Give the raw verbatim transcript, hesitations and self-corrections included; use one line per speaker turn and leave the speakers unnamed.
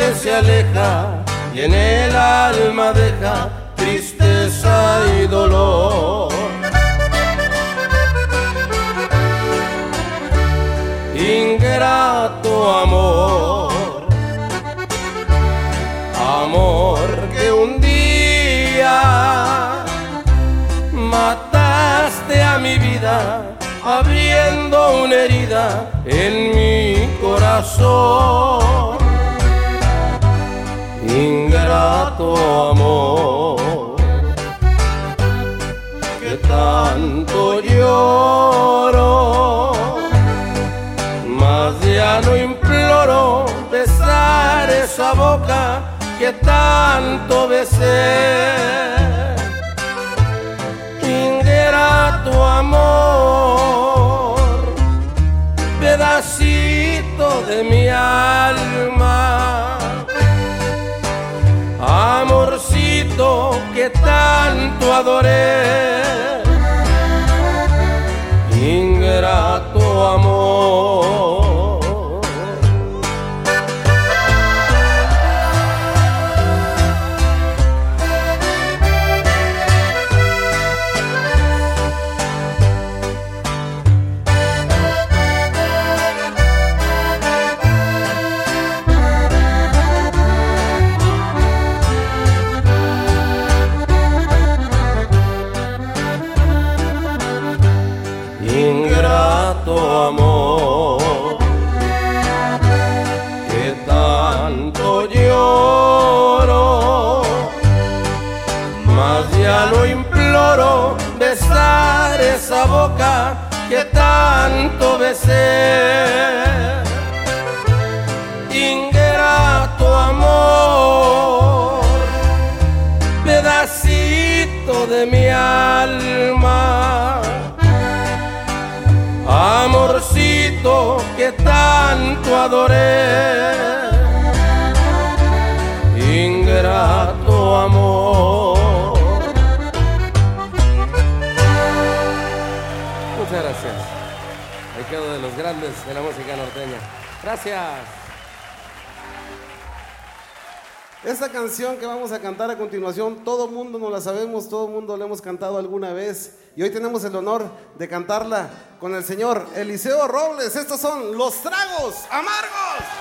que se aleja y en el alma deja tristeza y dolor. Ingrato amor, amor que un día mataste a mi vida, abriendo una herida en mi corazón. Ingrato amor, que tanto lloro, mas ya no imploro besar esa boca que tanto besé. Ingrato amor, pedacito de mi alma, amorcito que tanto adoré. Ingrato amor. Ingrato amor, que tanto lloro, mas ya no imploro besar esa boca que tanto besé. Ingrato amor, pedacito de mi alma, amorcito que tanto adoré. Ingrato amor. Muchas gracias. Ahí quedo de los grandes de la música norteña. Gracias.
Esta canción que vamos a cantar a continuación, todo mundo nos la sabemos, todo mundo la hemos cantado alguna vez, y hoy tenemos el honor de cantarla con el señor Eliseo Robles. Estos son Los Tragos Amargos.